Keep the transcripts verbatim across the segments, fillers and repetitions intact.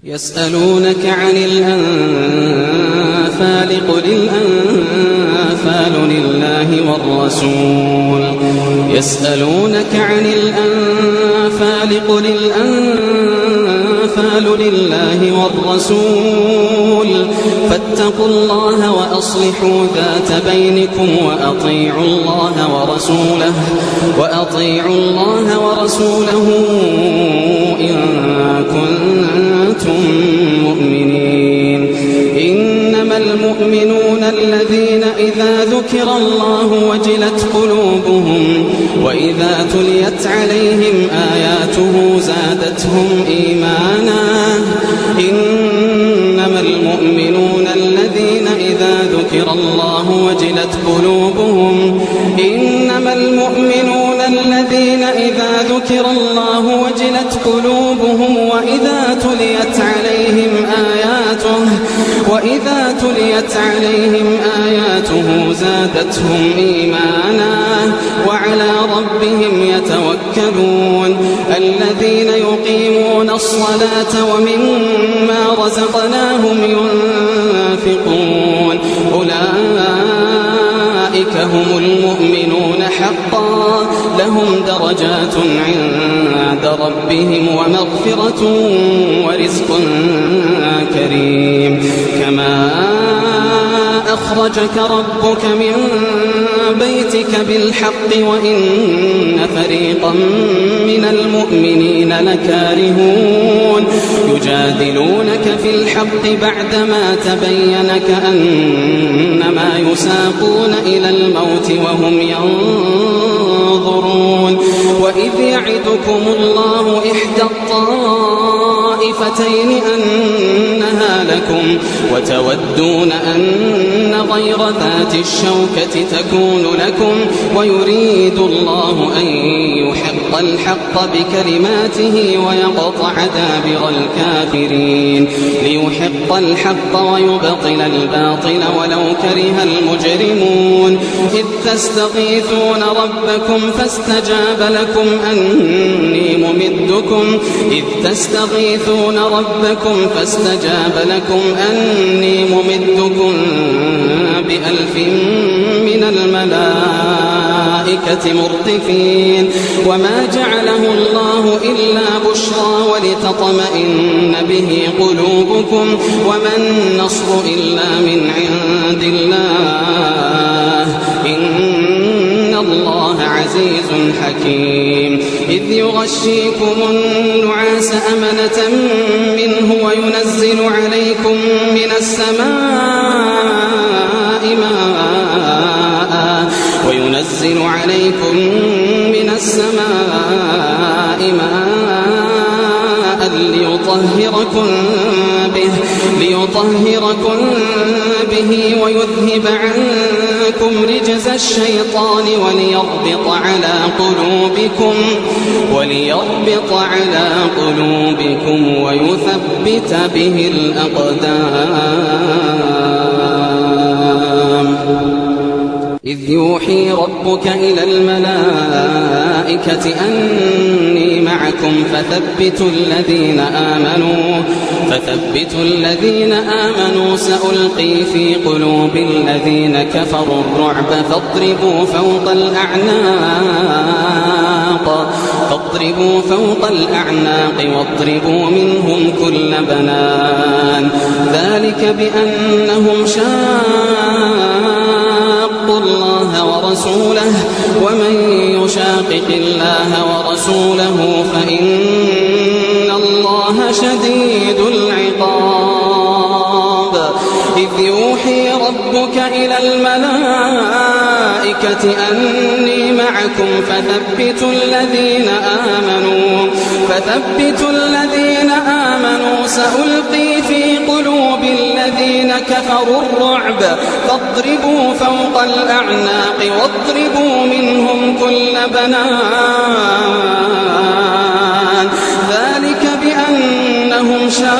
يسألونك عن الأنفال قل الأنفال لله والرسول يسألونك عن الأنفال قل الأنفال لله والرسول فاتقوا الله وأصلحوا ذات بينكم وأطيعوا الله ورسوله وأطيعوا الله ورسوله إن كنتم مؤمنين. إنما المؤمنون الذين إذا ذكر الله وجلت قلوبهم وإذا تليت عليهم آياته زادتهم إيمانا. إنما المؤمنون الذين إذا ذكر الله وجلت قلوبهم إنما المؤمنون الذين إذا ذكر الله وجلت قلوبهم وإذا تليت عليهم آياته وإذا تليت عليهم آياته زادتهم إيمانا وعلى ربهم يتوكلون. الذين يقيمون الصلاة ومما رزقناهم ينفقون أولئك هم المؤمنون حقا لهم درجات عند ربهم ومغفرة ورزق كريم. كما أخرجك ربك من بيتك بالحق وإن فريقا من المؤمنين لكارهون يجادلونك في الحق بعدما تبين كأنما يساقون إلى الموت وهم ينظرون. وإذ يعدكم الله إحدى الطائفتين أنها لكم وتودون أن غير ذات الشوكة تكون لكم ويريد الله أن يحق الحق بكلماته ويقطع دابر الكافرين ليحق الحق ويبطل الباطل ولو كره المجرمون. إذ تستغيثون ربكم فاستجاب لكم أني ممدكم إذ تستغيثون ربكم فاستجاب لكم أني ممدكم بألف من الملائكة مردفين. وما جعله الله إلا بشرى ولتطمئن به قلوبكم وما النصر إلا من عند الله إن الله عزيز حكيم. إذ يغشيكم النعاس أمنة منه وينزل عليكم من السماء ماء وينزل عليكم من السماء ماء ليطهركم به ليطهركم به ويذهب عنكم رجز الشيطان وليربط على قلوبكم وليربط على قلوبكم ويثبت به الأقدام. إذ يوحي ربك إلى الملائكة أني معكم فثبتوا الذين آمنوا فثبتوا الذين آمنوا سألقي في قلوب الذين كفروا الرعب فاضربوا فوق الأعناق فاضربوا فوق الأعناق واضربوا منهم كل بنان. ذلك بأنهم شاقوا الله ورسوله ومن يشاقق الله ورسوله فإن الله شديد العقاب. إذ يوحي ربك إلى الملائكة أني معكم فثبتوا الذين آمنوا فثبتوا الذين آمنوا سألقي في قلوب الذين كفروا الرعب فاضربوا فوق الأعناق واضربوا منهم كل بنان. ذلك بأنهم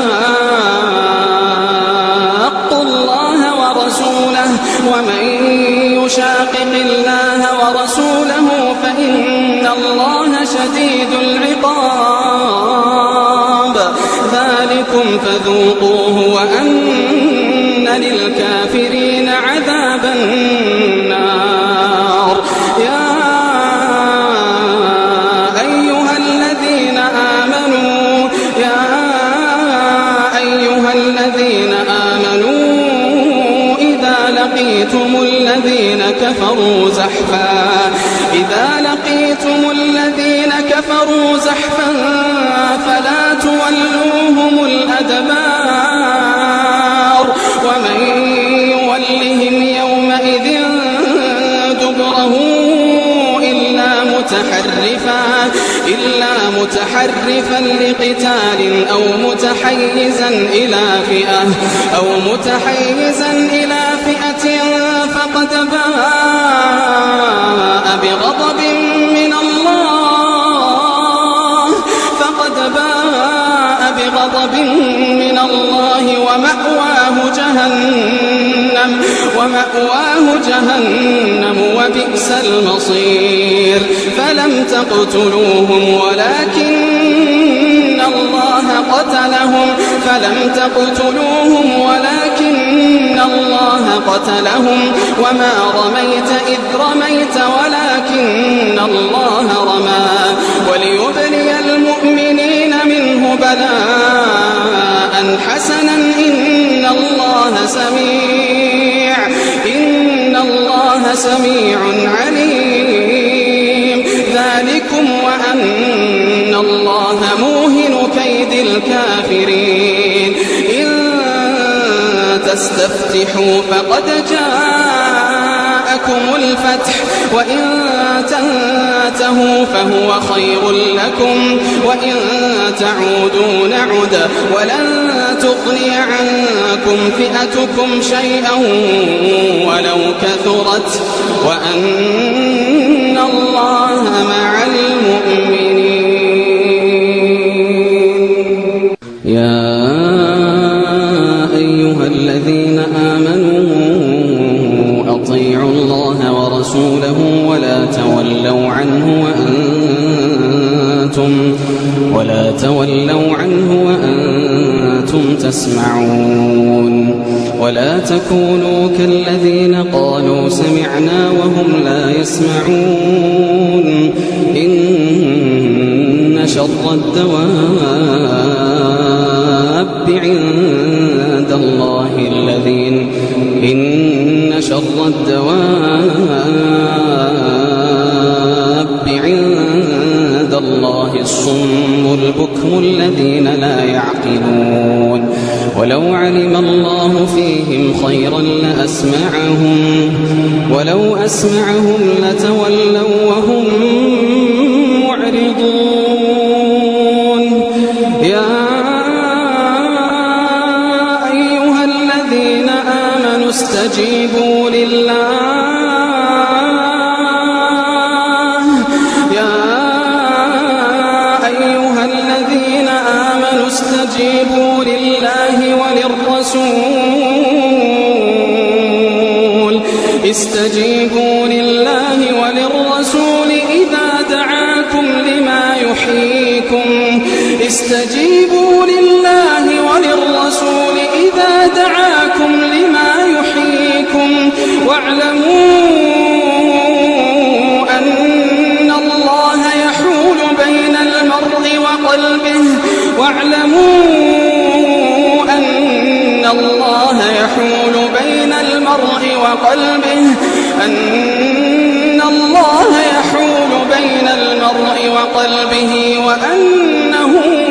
شاقوا الله ورسوله ومن يشاقق الله ورسوله فإن الله شديد العقاب. ذلكم جاءكم فذوقوه وأن للكافرين عذاب النار. يا أيها الذين آمنوا يا أيها الذين آمنوا إذا لقيتم الذين كفروا زحفا إذا لقيتم الذين كفروا زحفا فلا تولوهم الأدبار ومن يولهم يومئذ دبره إلا متحرفا إلا متحرفا لقتال أو متحيزا إلى فئة أو متحيزا إلى فئة فقد باء بغضب من الله فقد باء بغضب من الله ومأواه جهنم ومأواه جهنم وبئس المصير. فلم تقتلوهم ولكن الله قتلهم فلم تقتلوهم ولكن الله قتلهم وما رميت إذ رميت ولكن الله رمى وليبلي المؤمنين منه بلاء حسنا إن الله سميع إن الله سميع عليم. ذلكم وأن الله موهن كيد الكافرين. إن تستفتحوا فقد جاءكم الفتح وإن تنتهوا فهو خير لكم وإن تعودوا نعد ولن تغني عنكم فئتكم شيئا ولو كثرت وأن الله مع المؤمنين. يا أيها الذين آمنوا أطيعوا الله ورسوله ولا تولوا عنه وأنتم ولا تولوا عنه وأنتم تسمعون. ولا تكونوا كالذين قالوا سمعنا وهم لا يسمعون. إن شر الدواب عند الله الذين إن شر الدواب عند الله الصم البكم الذين لا يعقلون. ولو علم الله فيهم خيرا لأسمعهم ولو أسمعهم لتولوا وهم معرضون. يا أيها الذين آمنوا استجيبوا لله استجيبوا لله وللرسول استجيبوا لله وللرسول إذا دعاكم لما يحييكم استجيبوا لله وللرسول إذا دعاكم لما يحييكم واعلموا أن الله يحول بين المرء وقلبه واعلموا أن الله يحول بين المرء وقلبه أن الله يحول بين المرء وقلبه وأنه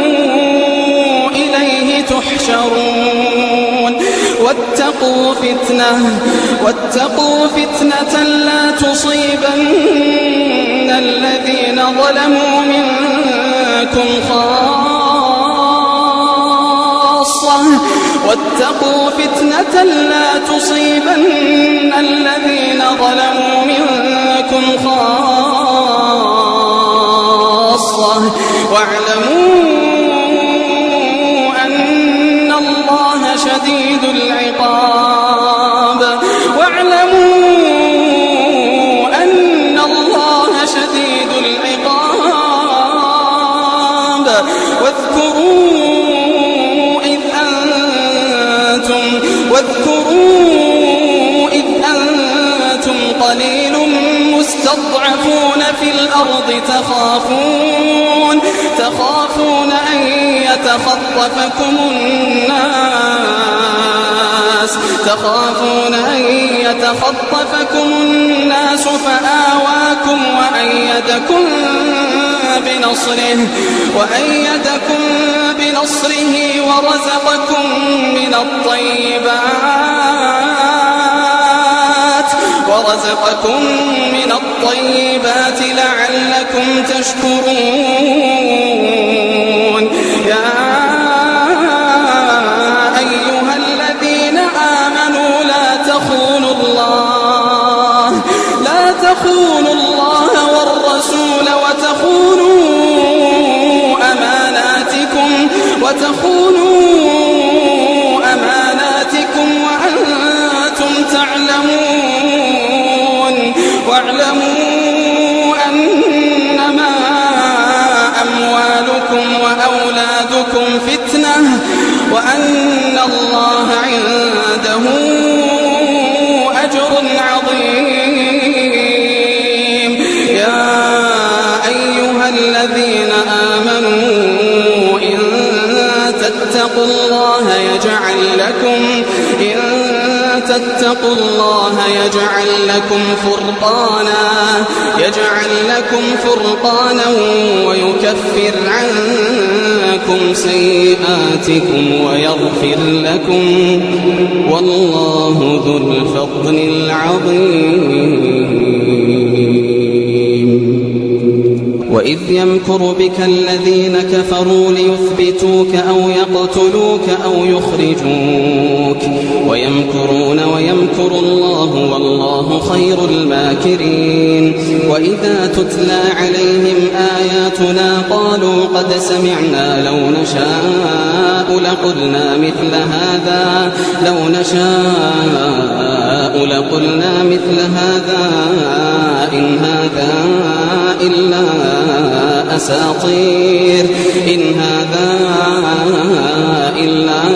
إليه تحشرون. واتقوا فتنة واتقوا فتنة لا تصيبن الذين ظلموا منكم خاصة واتقوا فتنة لا تصيبن الذين ظلموا منكم خاصة واعلموا أن الله شديد العقاب واعلموا أن الله شديد العقاب. واذكروا إذ في الأرض تخافون تخافون أن يتخطفكم الناس تخافون أن يتخطفكم الناس فآواكم وأيدكم بنصره وأيدكم بنصره ورزقكم من الطيبات ورزقكم من الطيبات لعلكم تشكرون يا أيها الذين آمنوا لا تخونوا الله لا تخونوا الله والرسول وتخونوا أماناتكم وتخونوا أماناتكم وأنتم تعلمون واعلموا أنما أموالكم وأولادكم فتنة وأن الله عنده أجر عظيم يا أيها الذين آمنوا إن تتقوا الله يجعل لكم إن تتقوا الله يجعل لكم فرقانا يجعل لكم فرقانا ويكفر عنكم سيئاتكم ويغفر لكم والله ذو الفضل العظيم. وإذ يمكر بك الذين كفروا ليثبتوك أو يقتلوك أو يخرجوك ويمكرون ويمكر الله والله خير الماكرين. وإذا تتلى عليهم آياتنا قالوا قد سمعنا لو نشاء لقلنا مثل هذا لو نشاء لقلنا مثل هذا إن هذا إلا أساطير إن هذا إلا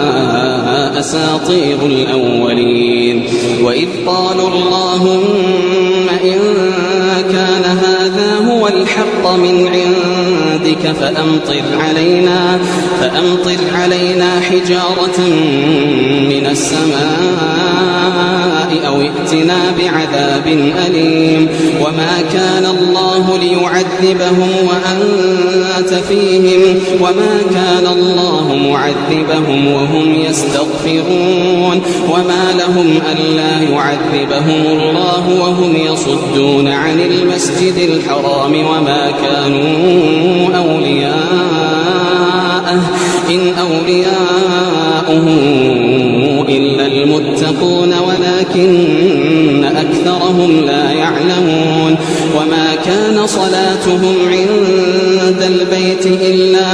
أساطير الأولين. وإذ قالوا اللهم إن كان هذا هو الحق من عندك فأمطر علينا فأمطر علينا حجارة من السماء أو ائتنا بعذاب أليم. وما كان الله ليعذبهم وأنت فيهم وما كان الله معذبهم وهم يستغفرون. وما لهم ألا يعذبهم الله وهم يصدون عن المسجد الحرام وما كانوا أولياءه إن أولياءه إلا المتقون ولكن أكثرهم لا يعلمون. وما كان صلاتهم عند البيت إلا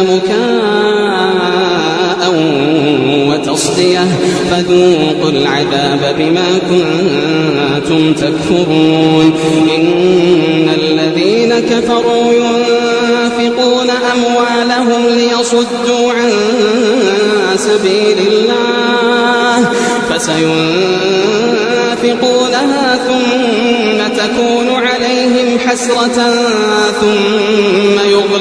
مكاء وتصدية فذوقوا العذاب بما كنتم تكفرون. إن الذين كفروا ينفقون أموالهم ليصدوا عن سبيل الله فسينفقونها ثم تكون عليهم حسرة ثم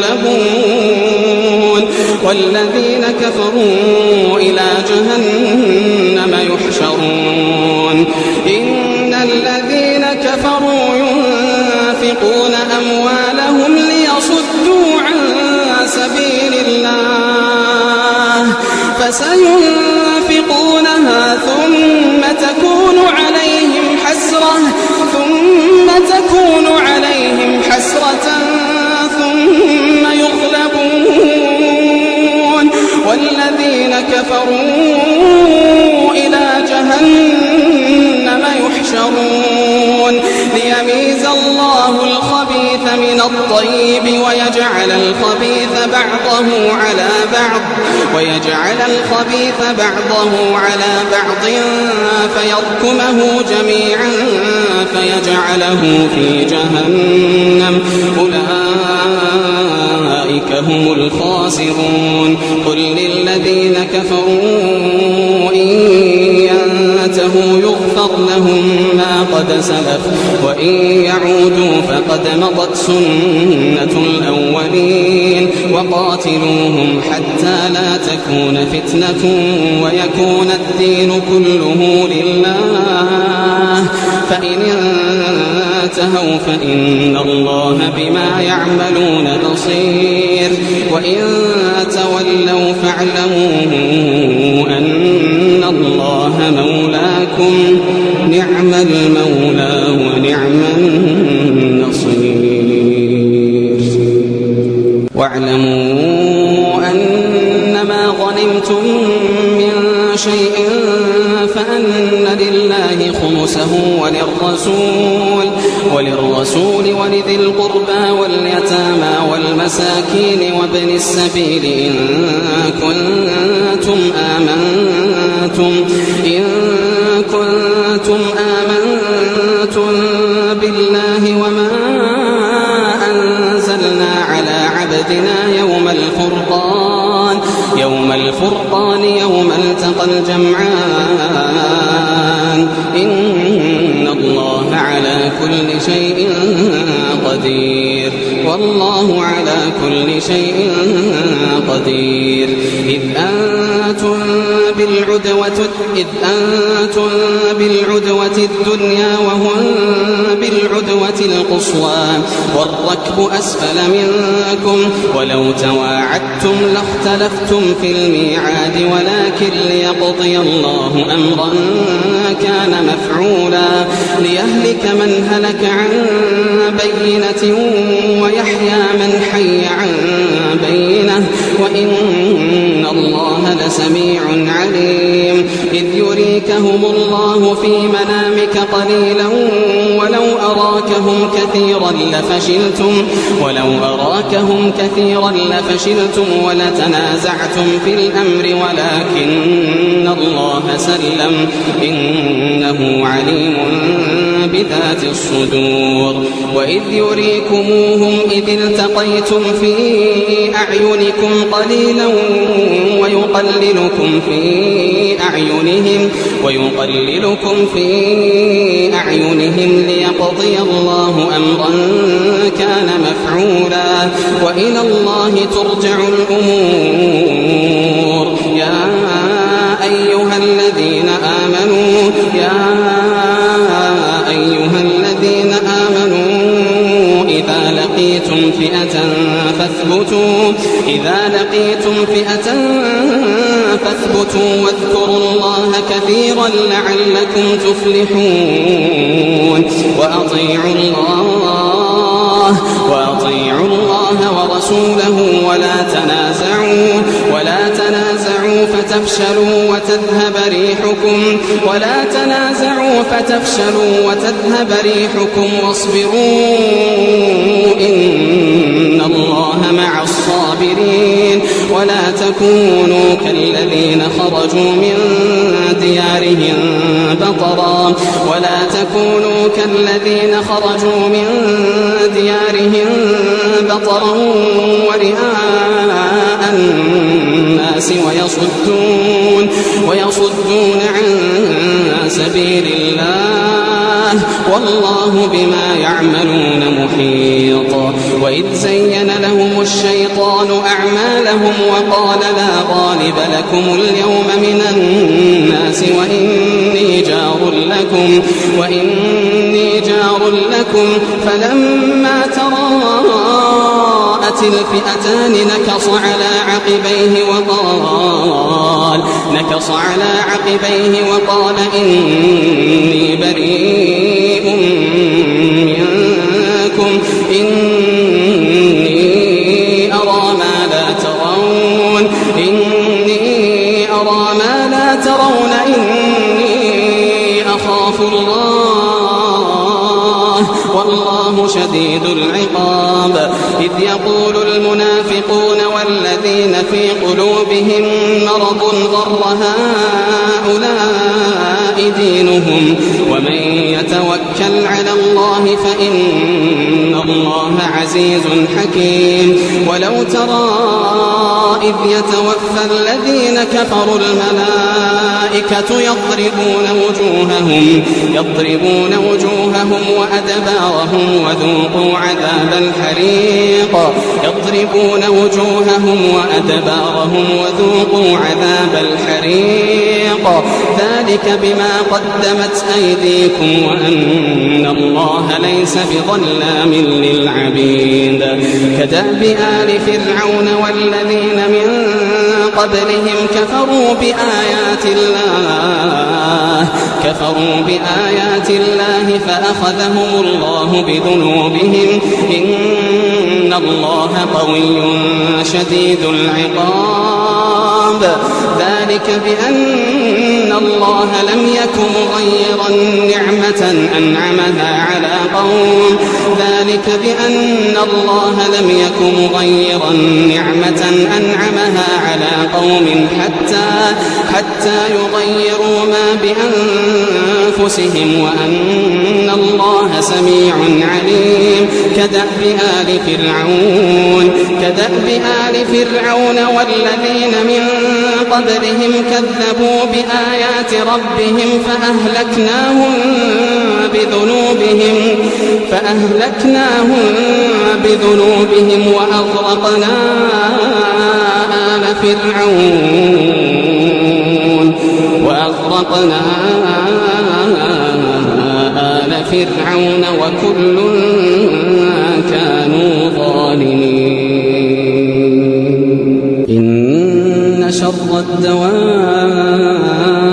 يغلبون والذين كفروا إلى جهنم يحشرون. إن الذين كفروا ينفقون أموالهم ليصدوا عن سبيل الله فسينفقونها ثم تكون عليهم حسرة ثم تكون عليهم حسرة ثم يغلبون والذين كفروا إلى جهنم يحشرون. ليميز الله الخبيث من الطيب ويجعل الخبيث بعضه على بعض ويجعل الخبيث بعضه على بعض فيركمه جميعا فيجعله في جهنم أولئك هم الخاسرون. قل للذين كفروا إن ينتهوا يغفر فاغفر لهم ما قد سلف وإن يعودوا فقد مضت سنة الأولين وقاتلوهم حتى لا تكون فتنة ويكون الدين كله لله فإن انتهوا فإن الله بما يعملون بصير وإن تولوا فاعلموا أن الله مولاكم نعم المولى ونعم النصير واعلموا أنما غنمتم من شيء فأن لله خمسه وللرسول وللرسول ولذي القربى واليتامى والمساكين وابن السبيل إن كنتم آمنتم إن كنتم آمنتم بالله وما أنزلنا على عبدنا يوم الفرقان يوم الفرقان يوم التقى الجمعان إن الله على كل شيء قدير والله على كل شيء قدير إذ أنتم بالعدوة إذ أنتم بالعدوة الدنيا وهم بالعدوة القصوى والركب أسفل منكم ولو تواعدتم لاختلفتم في الميعاد ولكن ليقضي الله أمرا كان مفعولا ليهلك من هلك عن بينة ويحيى من حي عن بينة وإن الله لسميع عليم إذ يريكهم الله في منامك قليلا ولو أراكهم كثيرا لفشلتم ولو أراكهم كثيرا لفشلتم ولتنازعتم في الأمر ولكن الله سلم إنه عليم بذات الصدور وإذ يريكموهم إذ التقيتم في أعينكم قليلا ويقللكم في أعينهم ويقللكم في أعينهم ليقضي الله أمرا كان مفعولا وإلى الله ترجع الأمور يا أيها الذين آمنوا يا أيها الذين آمنوا إذا لقيتم فئة فاثبتوا إذا لقيتم فئة فاثبتوا واذكروا الله كثيرا لعلكم تفلحون وأطيعوا الله وأطيعوا الله ورسوله ولا تنازعوا ولا تنازعوا فتفشلوا وتذهب ريحكم ولا تنازعوا فتفشلوا وتذهب ريحكم واصبروا إن الله مع الصابرين ولا تكونوا كالذين خرجوا من ديارهم بطرا ولا تكونوا كالذين خرجوا من ديارهم بطرا ورئاء الناس ويصدون ويصدون عن سبيل الله والله بما يعملون محيط وإذ زين لهم الشيطان أعمالهم وقال لا غالب لكم اليوم من الناس وإني جار لكم وإني جار لكم فلما تراءت الفئتان نكص على عقبيه وقال نكص على عقبيه وقال إني بريء منكم إني أرى ما لا ترون إني أرى ما لا ترون إني أخاف الله والله شديد العقاب إذ يقول المنافقون والذين في قلوبهم مرض غر هؤلاء دينهم ومن يتوكل على الله فإن الله عزيز حكيم ولو ترى إذ يتوفى الذين كفروا الملائكة يضربون وجوههم يضربون وجوههم وأدبارهم وذوقوا عذاب الحريق يضربون وجوههم وأدبارهم وذوقوا عذاب الحريق ذلك بما قدمت أيديكم وأن الله ليس بظلام للعبيد كدأب آل فرعون والذين من قبلهم كفروا بآيات الله كفروا بآيات الله فأخذهم الله بذنوبهم إن الله قوي شديد العقاب ذلك بأن الله لم يك مغيرا نعمة أنعمها على قوم ذلك بأن الله لم يك مغيرا نعمة أنعمها على قوم حتى حتى يغيروا ما بأنفسهم وأن الله سميع عليم كدأب آل فرعون كدأب آل فرعون والذين من قبلهم كذبوا بآيات ربهم فأهلكناهم بذنوبهم فأهلكناهم بذنوبهم وأغرقنا آل فرعون وأغرقنا آل فرعون وكل كانوا ظالمين إن شر الدواب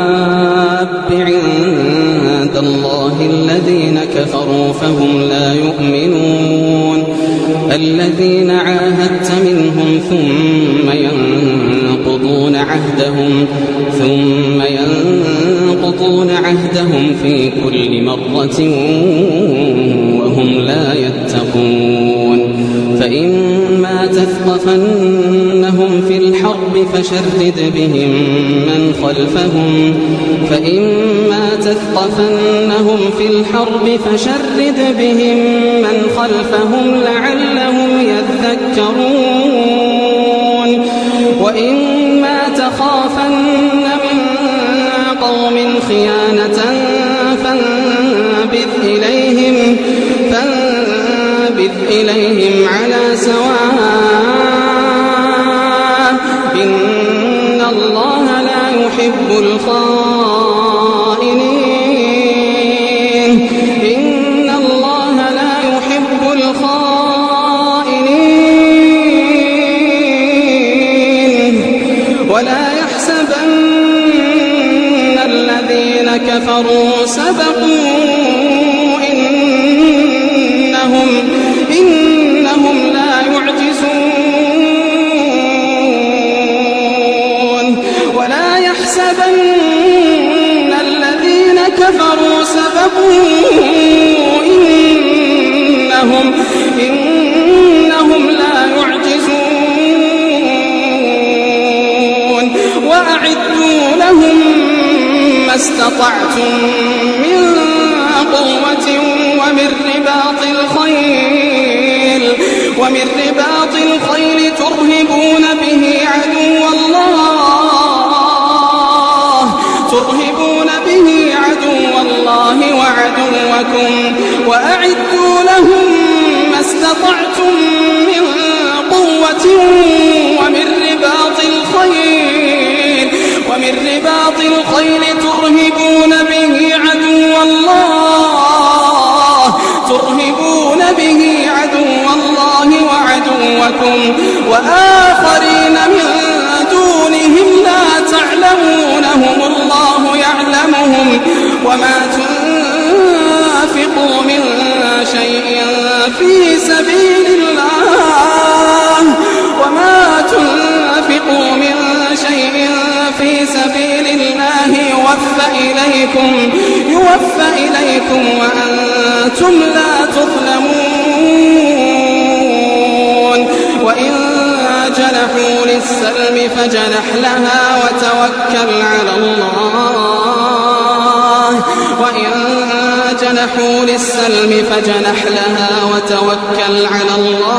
عند الله الذين كفروا فهم لا يؤمنون الذين عاهدت منهم ثم ينقضون عهدهم ثم ينقضون عهدهم في كل مرة وهم لا يتقون فإما تثقفنهم في الحرب فشرد بهم من خلفهم فإما تثقفنهم في الحرب فشرد بهم من خلفهم لعلهم يذكرون وإما تخافن من قوم خيانة فانبذ إليهم فانبذ إليهم على سواء إن الله لا يحب الخائنين إن الله لا يحب الخائنين ولا يحسبن الذين كفروا سبقوا إنهم إنهم لا يعجزون ولا يحسبن الذين كفروا سبقوا إنهم إنهم لا يعجزون وأعدوا لهم ما استطعتم من قوة ومن رباط الخيل ومن رباط الخيل ترهبون به عدو الله ترهبون به عدو الله وعدوكم وأعدوا لهم ما استطعتم من قوة ومن رباط الخيل ومن رباط الخيل ترهبون به عدو الله ترهبون به عدو الله وعدوكم وآخرين من دونهم لا تعلمونهم الله يعلمهم وما تنفقوا من شيء في سبيل الله وما تنفقوا من شيء في سبيل الله يوفى إليكم يوفى إليكم وأنتم لا تظلمون وإن جنحوا للسلم فجنح لها وتوكل على الله وجنحوا للسلم فاجنح لها وتوكل على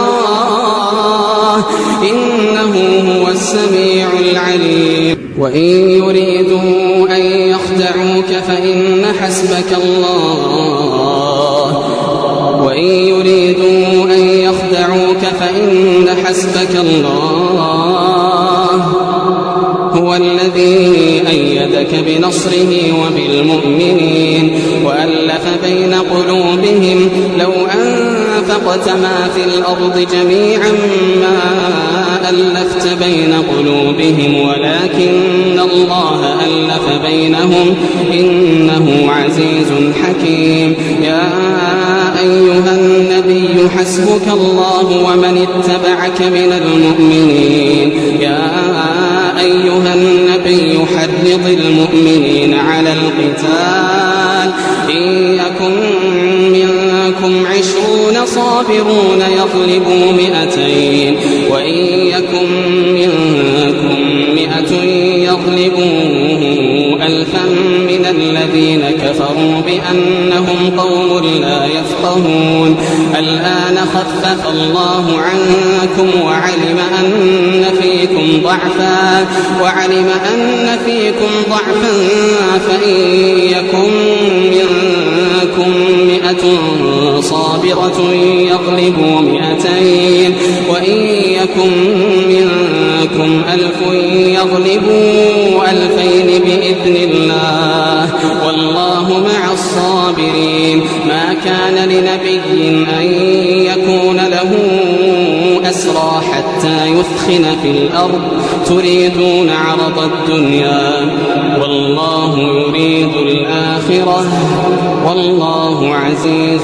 الله إنه هو السميع العليم وإن يريدوا أن يخدعوك فإن حسبك الله وإن يريدوا أن يخدعوك فإن حسبك الله هو الذي أيدك بنصره وبالمؤمنين وألف بين قلوبهم لو أنفقت ما في الأرض جميعا ما ألفت بين قلوبهم ولكن الله ألف بينهم إنه عزيز حكيم يا أيها النبي حسبك الله ومن اتبعك من المؤمنين يا أيها النبي حرض المؤمنين على القتال إن يكن منكم عشرون صابرون يغلبوا مئتين وإن يكن منكم مئة يغلبوا ألفا من الذين كفروا بأنهم قوم لا يفقهون الآن خفف الله عنكم وعلم أن فيكم ضعفا وعلم أن فيكم ضعفا فإن يكن منكم مئة صابرة يغلبوا مئتين وإن يكن منكم ألف يغلبوا ألفين بإذن الله والله مع الصابرين ما كان لنبي أن يكون له أسرى حتى يثخن في الأرض تريدون عرض الدنيا والله يريد الآخرة والله عزيز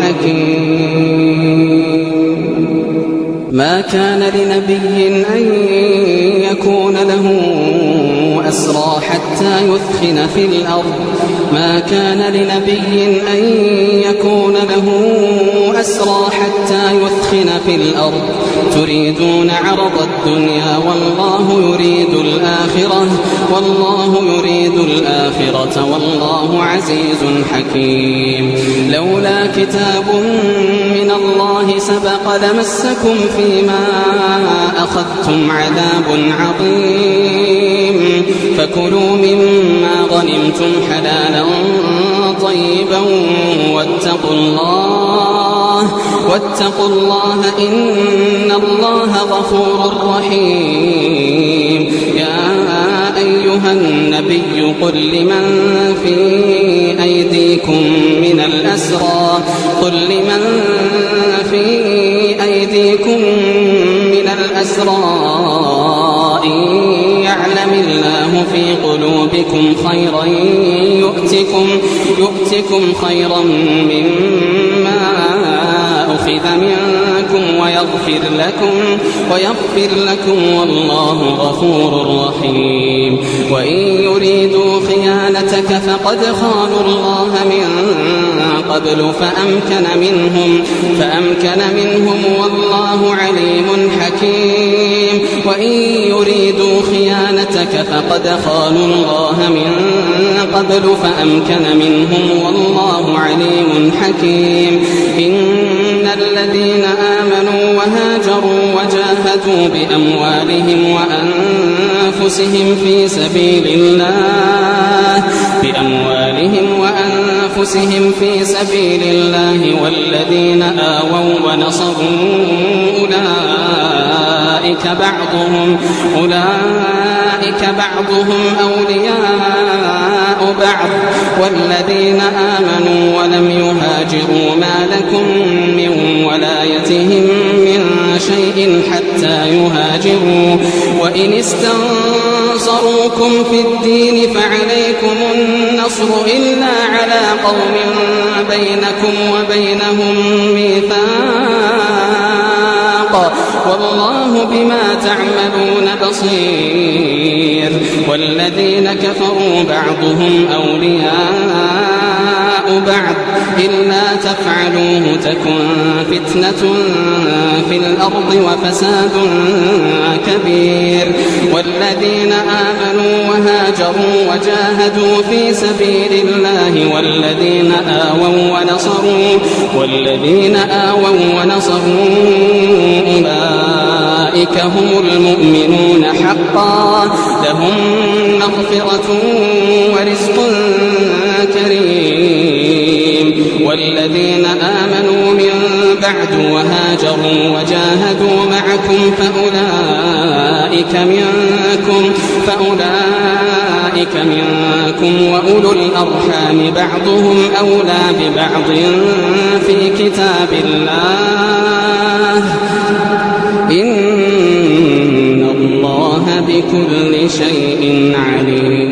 حكيم ما كان لنبي أن يكون له أسرى حتى يثخن في الأرض ما كان لنبي أن يكون له أسرى حتى يثخن في الأرض تريدون عرض الدنيا والله يريد الآخرة والله يريد الآخرة والله عزيز حكيم لولا كتاب من الله سبق لمسكم فيما أخذتم عذاب عظيم فكلوا مما غنمتم حلالا طيبا واتقوا الله واتقوا الله إن الله غفور رحيم يا أيها النبي قل لمن في أيديكم من الأسرى قل لمن في أيديكم من الأسرى إن يعلم الله في قلوبكم خيرا يؤتكم يؤتكم خيرا مما أخذ منكم ويغفر لكم ويغفر لكم والله غفور رحيم وإن يريدوا خيانتك فقد خانوا الله من قبل فأمكن منهم فأمكن منهم والله عليم حكيم وإن يريدوا خيانتك فقد خانوا الله من قبل فأمكن منهم والله عليم حكيم إن الذين آمنوا وهاجروا وجاهدوا بأموالهم وأنفسهم في سبيل الله بأموالهم وأنفسهم في سبيل الله والذين آووا ونصروا أولئك بعضهم أولئك بعضهم أولياء بعض والذين آمنوا ولم يهاجروا ما لكم من ولايتهم من شيء حتى يهاجروا وإن استنصروكم في الدين فعليكم النصر إلا على قوم بينكم وبينهم ميثاق والله بما تعملون بصير والذين كفروا بعضهم أولياء بعض إلا تفعلوه تكن فتنة في الأرض وفساد كبير والذين آمنوا وهاجروا وجاهدوا في سبيل الله والذين آووا ونصروا والذين آووا ونصروا أولئك هم المؤمنون حقا لهم مغفرة ورزق كريم والذين آمنوا من بعد وهاجروا وجاهدوا معكم فأولئك منكم فأولئك منكم وأولو الأرحام بعضهم أولى ببعض في كتاب الله إن الله بكل شيء عليم.